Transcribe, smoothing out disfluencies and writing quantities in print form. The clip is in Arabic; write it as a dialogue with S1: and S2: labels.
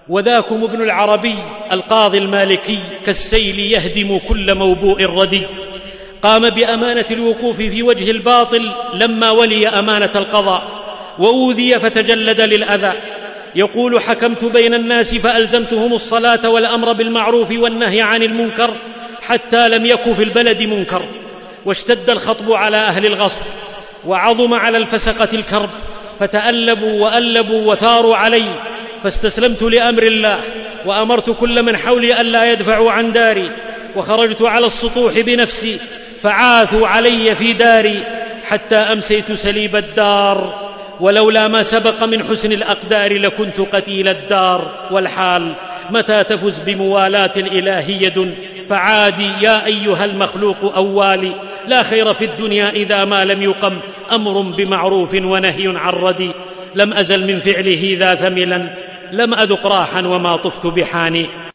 S1: وذاكم ابن العربي القاضي المالكي كالسيل يهدم كل موبوء ردي، قام بأمانة الوقوف في وجه الباطل لما ولي أمانة القضاء وأوذي فتجلد للأذى. يقول: حكمت بين الناس فألزمتهم الصلاة والأمر بالمعروف والنهي عن المنكر حتى لم يكن في البلد منكر، واشتد الخطب على أهل الغصب، وعظم على الفسقة الكرب، فتألبوا وألبوا وثاروا علي، فاستسلمت لأمر الله، وأمرت كل من حولي ألا يدفعوا عن داري، وخرجت على السطوح بنفسي فعاثوا علي في داري حتى أمسيت سليب الدار، ولولا ما سبق من حسن الأقدار لكنت قتيل الدار. والحال متى تفز بموالاة الإله يد فعادي يا أيها المخلوق أوالي، لا خير في الدنيا إذا ما لم يقم أمر بمعروف ونهي عن ردي، لم أزل من فعله ذا ثملا، لم أذق راحا وما طفت بحاني.